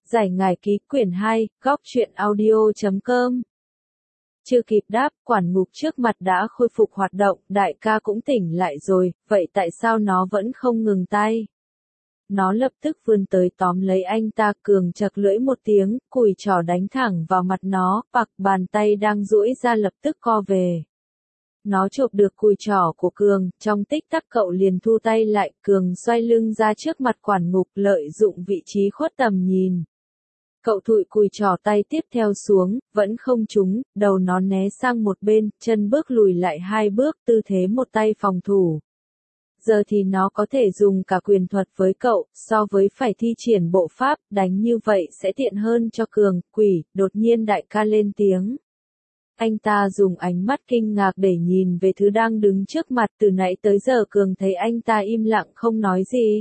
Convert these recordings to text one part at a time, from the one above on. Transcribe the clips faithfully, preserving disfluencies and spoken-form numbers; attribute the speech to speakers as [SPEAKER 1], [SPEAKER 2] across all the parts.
[SPEAKER 1] Giải ngải ký quyển hai, góc truyện audio chấm com. Chưa kịp đáp, quản ngục trước mặt đã khôi phục hoạt động, đại ca cũng tỉnh lại rồi, vậy tại sao nó vẫn không ngừng tay? Nó lập tức vươn tới tóm lấy anh ta, Cường chật lưỡi một tiếng, cùi trỏ đánh thẳng vào mặt nó, bạc bàn tay đang duỗi ra lập tức co về. Nó chộp được cùi trỏ của Cường, trong tích tắc cậu liền thu tay lại, Cường xoay lưng ra trước mặt quản ngục, lợi dụng vị trí khuất tầm nhìn. Cậu thụi cùi trỏ tay tiếp theo xuống, vẫn không trúng, đầu nó né sang một bên, chân bước lùi lại hai bước, tư thế một tay phòng thủ. Giờ thì nó có thể dùng cả quyền thuật với cậu, so với phải thi triển bộ pháp, đánh như vậy sẽ tiện hơn cho Cường. Quỷ, đột nhiên đại ca lên tiếng. Anh ta dùng ánh mắt kinh ngạc để nhìn về thứ đang đứng trước mặt, từ nãy tới giờ Cường thấy anh ta im lặng không nói gì.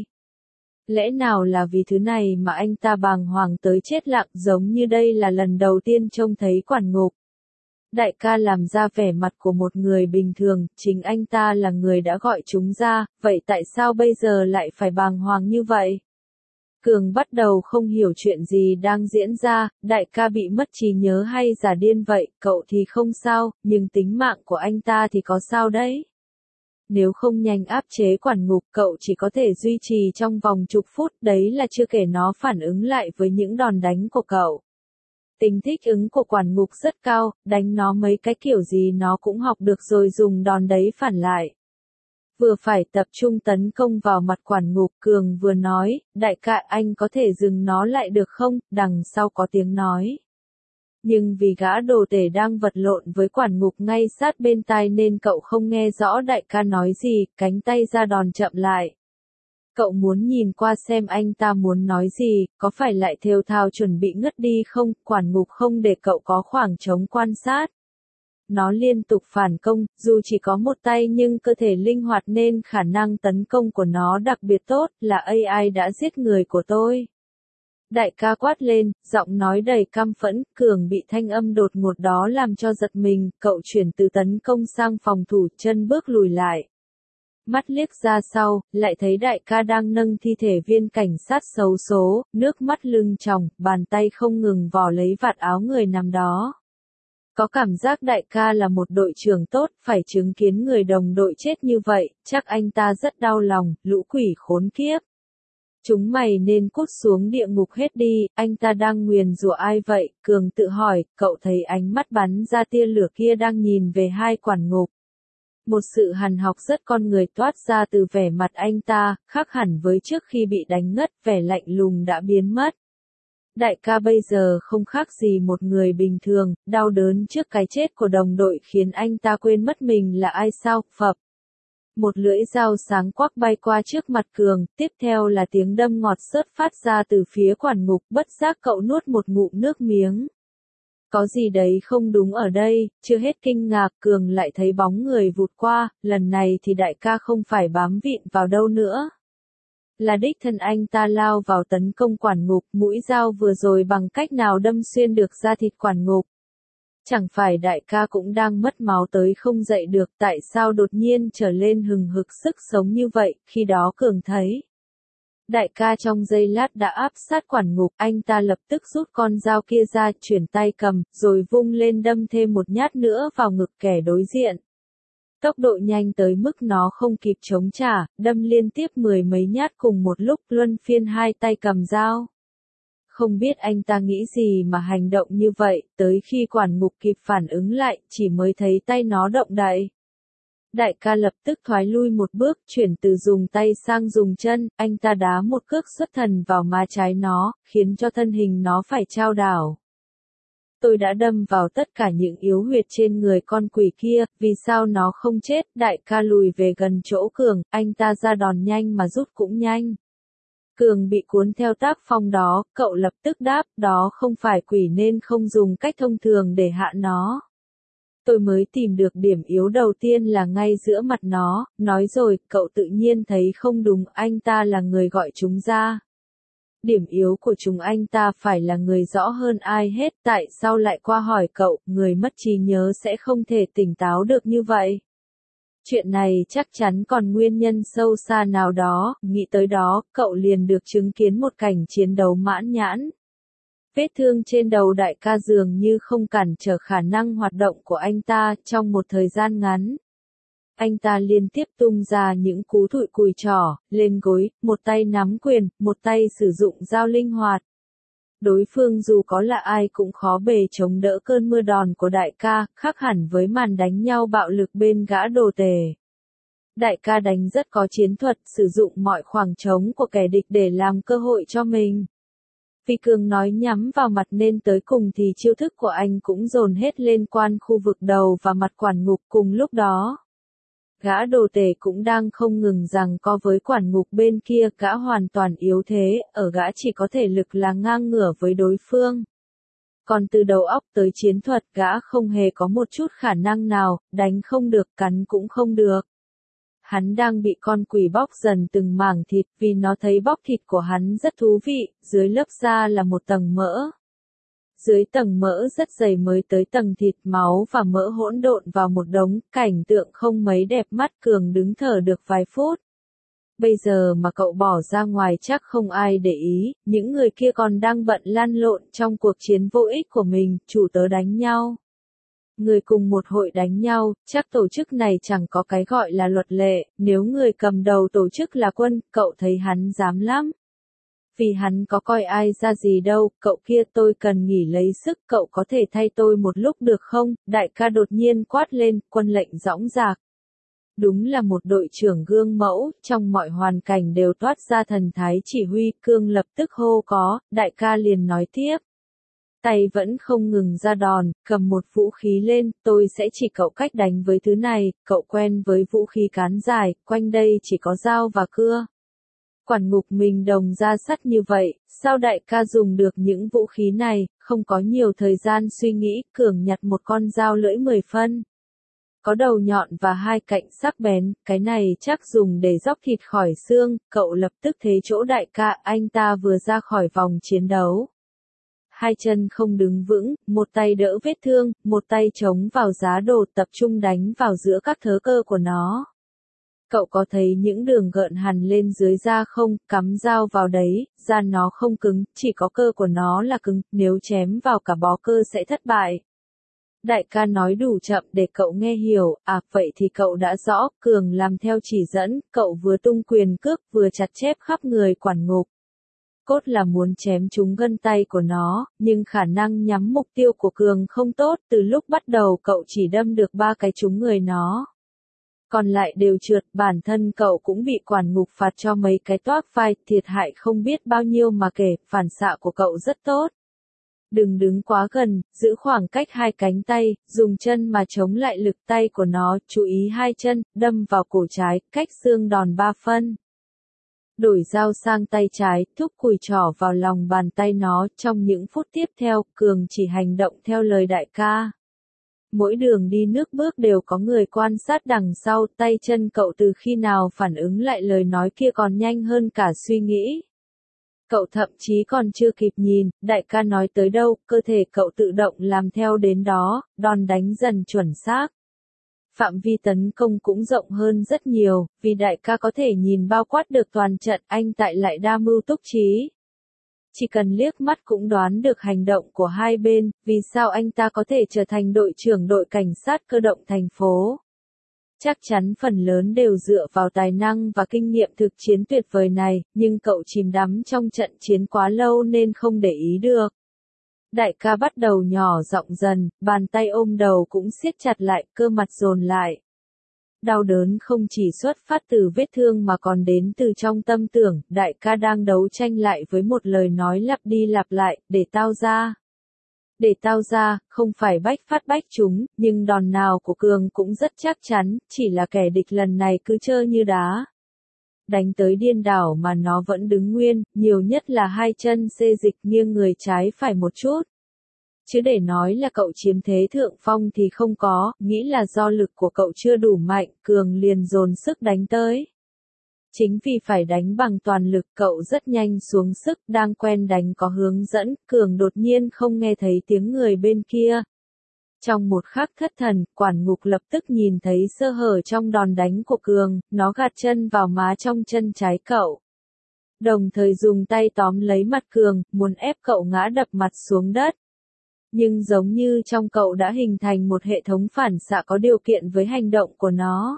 [SPEAKER 1] Lẽ nào là vì thứ này mà anh ta bàng hoàng tới chết lặng, giống như đây là lần đầu tiên trông thấy quản ngục. Đại ca làm ra vẻ mặt của một người bình thường, chính anh ta là người đã gọi chúng ra, vậy tại sao bây giờ lại phải bàng hoàng như vậy? Cường bắt đầu không hiểu chuyện gì đang diễn ra, đại ca bị mất trí nhớ hay giả điên vậy, cậu thì không sao, nhưng tính mạng của anh ta thì có sao đấy? Nếu không nhanh áp chế quản ngục, cậu chỉ có thể duy trì trong vòng chục phút, đấy là chưa kể nó phản ứng lại với những đòn đánh của cậu. Tính thích ứng của quản ngục rất cao, đánh nó mấy cái kiểu gì nó cũng học được rồi dùng đòn đấy phản lại. Vừa phải tập trung tấn công vào mặt quản ngục, Cường vừa nói, đại ca anh có thể dừng nó lại được không, đằng sau có tiếng nói. Nhưng vì gã đồ tể đang vật lộn với quản ngục ngay sát bên tai nên cậu không nghe rõ đại ca nói gì, cánh tay ra đòn chậm lại. Cậu muốn nhìn qua xem anh ta muốn nói gì, có phải lại thều thào chuẩn bị ngất đi không, quản ngục không để cậu có khoảng trống quan sát. Nó liên tục phản công, dù chỉ có một tay nhưng cơ thể linh hoạt nên khả năng tấn công của nó đặc biệt tốt, là a i đã giết người của tôi. Đại ca quát lên, giọng nói đầy căm phẫn, Cường bị thanh âm đột ngột đó làm cho giật mình, cậu chuyển từ tấn công sang phòng thủ, chân bước lùi lại. Mắt liếc ra sau, lại thấy đại ca đang nâng thi thể viên cảnh sát xấu số, nước mắt lưng tròng, bàn tay không ngừng vò lấy vạt áo người nằm đó. Có cảm giác đại ca là một đội trưởng tốt, phải chứng kiến người đồng đội chết như vậy, chắc anh ta rất đau lòng, lũ quỷ khốn kiếp. Chúng mày nên cút xuống địa ngục hết đi, anh ta đang nguyền rủa ai vậy, Cường tự hỏi, cậu thấy ánh mắt bắn ra tia lửa kia đang nhìn về hai quản ngục. Một sự hằn học rất con người toát ra từ vẻ mặt anh ta, khác hẳn với trước khi bị đánh ngất, vẻ lạnh lùng đã biến mất. Đại ca bây giờ không khác gì một người bình thường, đau đớn trước cái chết của đồng đội khiến anh ta quên mất mình là ai sao, phập. Một lưỡi dao sáng quắc bay qua trước mặt Cường, tiếp theo là tiếng đâm ngọt xớt phát ra từ phía quản ngục, bất giác cậu nuốt một ngụm nước miếng. Có gì đấy không đúng ở đây, chưa hết kinh ngạc Cường lại thấy bóng người vụt qua, lần này thì đại ca không phải bám vịn vào đâu nữa. Là đích thân anh ta lao vào tấn công quản ngục, mũi dao vừa rồi bằng cách nào đâm xuyên được da thịt quản ngục. Chẳng phải đại ca cũng đang mất máu tới không dậy được, tại sao đột nhiên trở lên hừng hực sức sống như vậy, khi đó Cường thấy. Đại ca trong giây lát đã áp sát quản ngục, anh ta lập tức rút con dao kia ra, chuyển tay cầm, rồi vung lên đâm thêm một nhát nữa vào ngực kẻ đối diện. Tốc độ nhanh tới mức nó không kịp chống trả, đâm liên tiếp mười mấy nhát cùng một lúc, luân phiên hai tay cầm dao. Không biết anh ta nghĩ gì mà hành động như vậy, tới khi quản ngục kịp phản ứng lại, chỉ mới thấy tay nó động đậy. Đại ca lập tức thoái lui một bước, chuyển từ dùng tay sang dùng chân, anh ta đá một cước xuất thần vào má trái nó, khiến cho thân hình nó phải chao đảo. Tôi đã đâm vào tất cả những yếu huyệt trên người con quỷ kia, vì sao nó không chết, đại ca lùi về gần chỗ Cường, anh ta ra đòn nhanh mà rút cũng nhanh. Cường bị cuốn theo tác phong đó, cậu lập tức đáp, đó không phải quỷ nên không dùng cách thông thường để hạ nó. Tôi mới tìm được điểm yếu đầu tiên là ngay giữa mặt nó, nói rồi, cậu tự nhiên thấy không đúng, anh ta là người gọi chúng ra. Điểm yếu của chúng anh ta phải là người rõ hơn ai hết, tại sao lại qua hỏi cậu, người mất trí nhớ sẽ không thể tỉnh táo được như vậy. Chuyện này chắc chắn còn nguyên nhân sâu xa nào đó, nghĩ tới đó, cậu liền được chứng kiến một cảnh chiến đấu mãn nhãn. Vết thương trên đầu đại ca dường như không cản trở khả năng hoạt động của anh ta trong một thời gian ngắn. Anh ta liên tiếp tung ra những cú thụi cùi trỏ, lên gối, một tay nắm quyền, một tay sử dụng dao linh hoạt. Đối phương dù có là ai cũng khó bề chống đỡ cơn mưa đòn của đại ca, khác hẳn với màn đánh nhau bạo lực bên gã đồ tể. Đại ca đánh rất có chiến thuật, sử dụng mọi khoảng trống của kẻ địch để làm cơ hội cho mình. Vì Cường nói nhắm vào mặt nên tới cùng thì chiêu thức của anh cũng dồn hết lên quan khu vực đầu và mặt quản ngục cùng lúc đó. Gã đồ tể cũng đang không ngừng giằng co với quản ngục bên kia, gã hoàn toàn yếu thế, ở gã chỉ có thể lực là ngang ngửa với đối phương. Còn từ đầu óc tới chiến thuật gã không hề có một chút khả năng nào, đánh không được, cắn cũng không được. Hắn đang bị con quỷ bóc dần từng mảng thịt vì nó thấy bóc thịt của hắn rất thú vị, dưới lớp da là một tầng mỡ. Dưới tầng mỡ rất dày mới tới tầng thịt, máu và mỡ hỗn độn vào một đống, cảnh tượng không mấy đẹp mắt. Cường đứng thở được vài phút. Bây giờ mà cậu bỏ ra ngoài chắc không ai để ý, những người kia còn đang bận lăn lộn trong cuộc chiến vô ích của mình, chủ tớ đánh nhau. Người cùng một hội đánh nhau, chắc tổ chức này chẳng có cái gọi là luật lệ, nếu người cầm đầu tổ chức là Quân, cậu thấy hắn dám lắm. Vì hắn có coi ai ra gì đâu, cậu kia tôi cần nghỉ lấy sức, cậu có thể thay tôi một lúc được không? Đại ca đột nhiên quát lên, Quân lệnh dõng dạc. Đúng là một đội trưởng gương mẫu, trong mọi hoàn cảnh đều toát ra thần thái chỉ huy. Cương lập tức hô có, đại ca liền nói tiếp. Tay vẫn không ngừng ra đòn, cầm một vũ khí lên, tôi sẽ chỉ cậu cách đánh với thứ này, cậu quen với vũ khí cán dài, quanh đây chỉ có dao và cưa. Quản ngục mình đồng ra sắt như vậy, sao đại ca dùng được những vũ khí này? Không có nhiều thời gian suy nghĩ, Cường nhặt một con dao lưỡi mười phân. Có đầu nhọn và hai cạnh sắc bén, cái này chắc dùng để róc thịt khỏi xương. Cậu lập tức thế chỗ đại ca, anh ta vừa ra khỏi vòng chiến đấu. Hai chân không đứng vững, một tay đỡ vết thương, một tay chống vào giá đồ, tập trung đánh vào giữa các thớ cơ của nó. Cậu có thấy những đường gợn hằn lên dưới da không? Cắm dao vào đấy, da nó không cứng, chỉ có cơ của nó là cứng, nếu chém vào cả bó cơ sẽ thất bại. Đại ca nói đủ chậm để cậu nghe hiểu, à vậy thì cậu đã rõ. Cường làm theo chỉ dẫn, cậu vừa tung quyền cước vừa chặt chép khắp người quản ngục. Cốt là muốn chém trúng gân tay của nó, nhưng khả năng nhắm mục tiêu của Cường không tốt, từ lúc bắt đầu cậu chỉ đâm được ba cái trúng người nó. Còn lại đều trượt, bản thân cậu cũng bị quản ngục phạt cho mấy cái toác vai, thiệt hại không biết bao nhiêu mà kể, phản xạ của cậu rất tốt. Đừng đứng quá gần, giữ khoảng cách hai cánh tay, dùng chân mà chống lại lực tay của nó, chú ý hai chân, đâm vào cổ trái, cách xương đòn ba phân. Đổi dao sang tay trái, thúc cùi trỏ vào lòng bàn tay nó, trong những phút tiếp theo, Cường chỉ hành động theo lời đại ca. Mỗi đường đi nước bước đều có người quan sát đằng sau, tay chân cậu từ khi nào phản ứng lại lời nói kia còn nhanh hơn cả suy nghĩ. Cậu thậm chí còn chưa kịp nhìn, đại ca nói tới đâu, cơ thể cậu tự động làm theo đến đó, đòn đánh dần chuẩn xác. Phạm vi tấn công cũng rộng hơn rất nhiều, vì đại ca có thể nhìn bao quát được toàn trận, anh tại lại đa mưu túc trí. Chỉ cần liếc mắt cũng đoán được hành động của hai bên, vì sao anh ta có thể trở thành đội trưởng đội cảnh sát cơ động thành phố. Chắc chắn phần lớn đều dựa vào tài năng và kinh nghiệm thực chiến tuyệt vời này, nhưng cậu chìm đắm trong trận chiến quá lâu nên không để ý được. Đại ca bắt đầu nhỏ giọng dần, bàn tay ôm đầu cũng siết chặt lại, cơ mặt dồn lại. Đau đớn không chỉ xuất phát từ vết thương mà còn đến từ trong tâm tưởng, đại ca đang đấu tranh lại với một lời nói lặp đi lặp lại, để tao ra. Để tao ra, không phải bách phát bách trúng, nhưng đòn nào của Cường cũng rất chắc chắn, chỉ là kẻ địch lần này cứ trơ như đá. Đánh tới điên đảo mà nó vẫn đứng nguyên, nhiều nhất là hai chân xê dịch nghiêng người trái phải một chút. Chứ để nói là cậu chiếm thế thượng phong thì không có, nghĩ là do lực của cậu chưa đủ mạnh, Cường liền dồn sức đánh tới. Chính vì phải đánh bằng toàn lực cậu rất nhanh xuống sức, đang quen đánh có hướng dẫn, Cường đột nhiên không nghe thấy tiếng người bên kia. Trong một khắc thất thần, quản ngục lập tức nhìn thấy sơ hở trong đòn đánh của Cường, nó gạt chân vào má trong chân trái cậu. đồng thời dùng tay tóm lấy mặt Cường, muốn ép cậu ngã đập mặt xuống đất. Nhưng giống như trong cậu đã hình thành một hệ thống phản xạ có điều kiện với hành động của nó.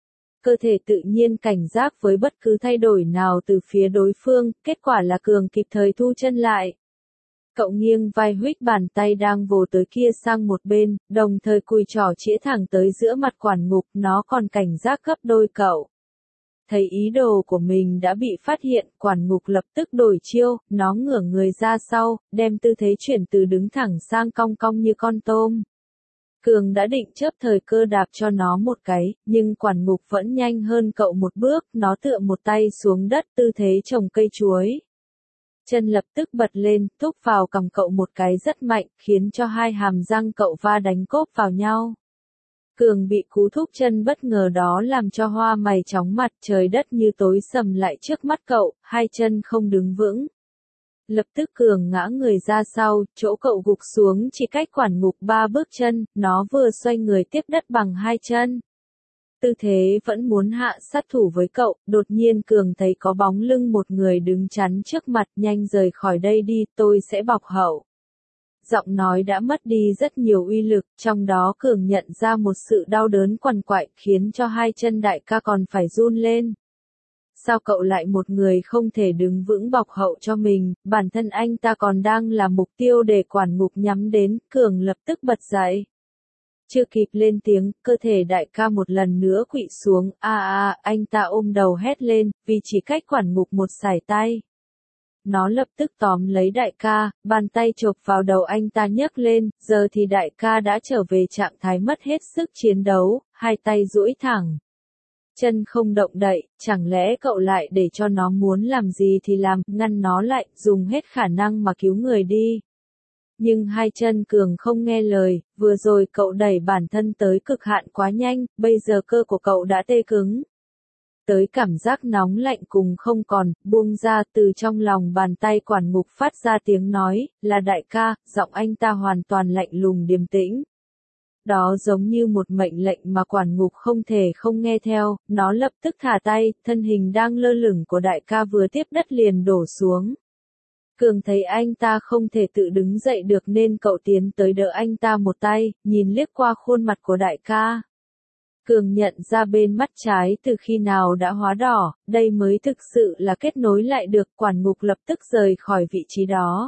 [SPEAKER 1] Cơ thể tự nhiên cảnh giác với bất cứ thay đổi nào từ phía đối phương, kết quả là Cường kịp thời thu chân lại. Cậu nghiêng vai huých bàn tay đang vồ tới kia sang một bên, đồng thời cùi trỏ chĩa thẳng tới giữa mặt quản ngục, nó còn cảnh giác gấp đôi cậu. Thấy ý đồ của mình đã bị phát hiện, quản ngục lập tức đổi chiêu, nó ngửa người ra sau, đem tư thế chuyển từ đứng thẳng sang cong cong như con tôm. Cường đã định chớp thời cơ đạp cho nó một cái, nhưng quản ngục vẫn nhanh hơn cậu một bước, nó tựa một tay xuống đất tư thế trồng cây chuối. Chân lập tức bật lên, thúc vào cằm cậu một cái rất mạnh, khiến cho hai hàm răng cậu va đánh cốp vào nhau. Cường bị cú thúc chân bất ngờ đó làm cho hoa mày chóng mặt, trời đất như tối sầm lại trước mắt cậu, hai chân không đứng vững. Lập tức Cường ngã người ra sau, chỗ cậu gục xuống chỉ cách quản ngục ba bước chân, nó vừa xoay người tiếp đất bằng hai chân. Tư thế vẫn muốn hạ sát thủ với cậu, đột nhiên Cường thấy có bóng lưng một người đứng chắn trước mặt, nhanh rời khỏi đây đi, tôi sẽ bọc hậu. Giọng nói đã mất đi rất nhiều uy lực, trong đó Cường nhận ra một sự đau đớn quằn quại, khiến cho hai chân đại ca còn phải run lên. Sao cậu lại một người không thể đứng vững bọc hậu cho mình, bản thân anh ta còn đang là mục tiêu để quản ngục nhắm đến, Cường lập tức bật dậy. Chưa kịp lên tiếng, cơ thể đại ca một lần nữa khuỵu xuống, a a, anh ta ôm đầu hét lên, vì chỉ cách quản ngục một sải tay. Nó lập tức tóm lấy đại ca, bàn tay chộp vào đầu anh ta nhấc lên, giờ thì đại ca đã trở về trạng thái mất hết sức chiến đấu, hai tay duỗi thẳng. Chân không động đậy, chẳng lẽ cậu lại để cho nó muốn làm gì thì làm, ngăn nó lại, dùng hết khả năng mà cứu người đi. Nhưng hai chân Cường không nghe lời, vừa rồi cậu đẩy bản thân tới cực hạn quá nhanh, bây giờ cơ của cậu đã tê cứng. Tới cảm giác nóng lạnh cùng không còn, buông ra từ trong lòng bàn tay quản ngục phát ra tiếng nói, là đại ca, giọng anh ta hoàn toàn lạnh lùng điềm tĩnh. Đó giống như một mệnh lệnh mà quản ngục không thể không nghe theo, nó lập tức thả tay, thân hình đang lơ lửng của đại ca vừa tiếp đất liền đổ xuống. Cường thấy anh ta không thể tự đứng dậy được nên cậu tiến tới đỡ anh ta một tay, nhìn liếc qua khuôn mặt của đại ca. Cường nhận ra bên mắt trái từ khi nào đã hóa đỏ, đây mới thực sự là kết nối lại được, quản ngục lập tức rời khỏi vị trí đó.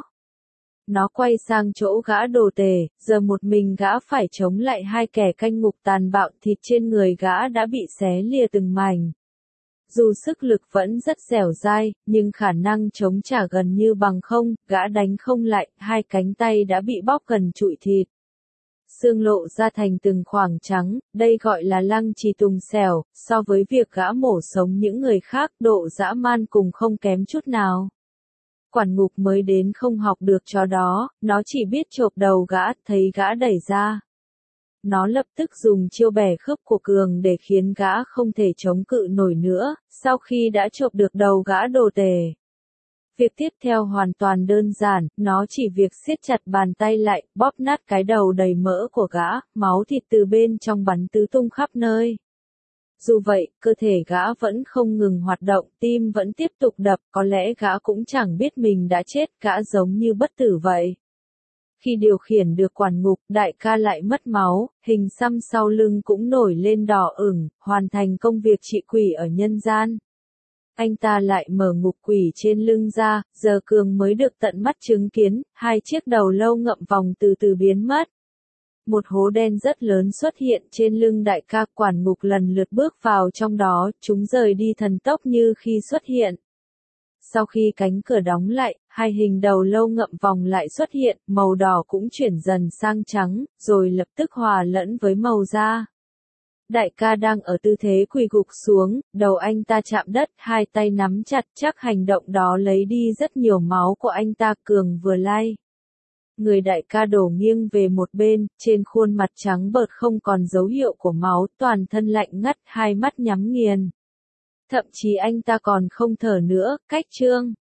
[SPEAKER 1] Nó quay sang chỗ gã đồ tể, giờ một mình gã phải chống lại hai kẻ canh ngục tàn bạo, thịt trên người gã đã bị xé lìa từng mảnh. Dù sức lực vẫn rất dẻo dai, nhưng khả năng chống trả gần như bằng không, gã đánh không lại, hai cánh tay đã bị bóp gần trụi thịt. Xương lộ ra thành từng khoảng trắng, đây gọi là lăng trì tùng xẻo, so với việc gã mổ sống những người khác, độ dã man cùng không kém chút nào. Quản ngục mới đến không học được trò đó, nó chỉ biết chộp đầu gã, thấy gã đẩy ra. Nó lập tức dùng chiêu bẻ khớp của Cường để khiến gã không thể chống cự nổi nữa, sau khi đã chộp được đầu gã đồ tể. Việc tiếp theo hoàn toàn đơn giản, nó chỉ việc siết chặt bàn tay lại, bóp nát cái đầu đầy mỡ của gã, máu thịt từ bên trong bắn tứ tung khắp nơi. Dù vậy, cơ thể gã vẫn không ngừng hoạt động, tim vẫn tiếp tục đập, có lẽ gã cũng chẳng biết mình đã chết, gã giống như bất tử vậy. Khi điều khiển được quản ngục, đại ca lại mất máu, hình xăm sau lưng cũng nổi lên đỏ ửng, hoàn thành công việc trị quỷ ở nhân gian. Anh ta lại mở ngục quỷ trên lưng ra, giờ Cường mới được tận mắt chứng kiến, hai chiếc đầu lâu ngậm vòng từ từ biến mất. Một hố đen rất lớn xuất hiện trên lưng đại ca, quản ngục lần lượt bước vào trong đó, chúng rời đi thần tốc như khi xuất hiện. Sau khi cánh cửa đóng lại, hai hình đầu lâu ngậm vòng lại xuất hiện, màu đỏ cũng chuyển dần sang trắng, rồi lập tức hòa lẫn với màu da. Đại ca đang ở tư thế quỳ gục xuống, đầu anh ta chạm đất, hai tay nắm chặt, chắc hành động đó lấy đi rất nhiều máu của anh ta. Cường vừa lay. Người đại ca đổ nghiêng về một bên, trên khuôn mặt trắng bợt không còn dấu hiệu của máu, toàn thân lạnh ngắt, hai mắt nhắm nghiền. Thậm chí anh ta còn không thở nữa, cách chương.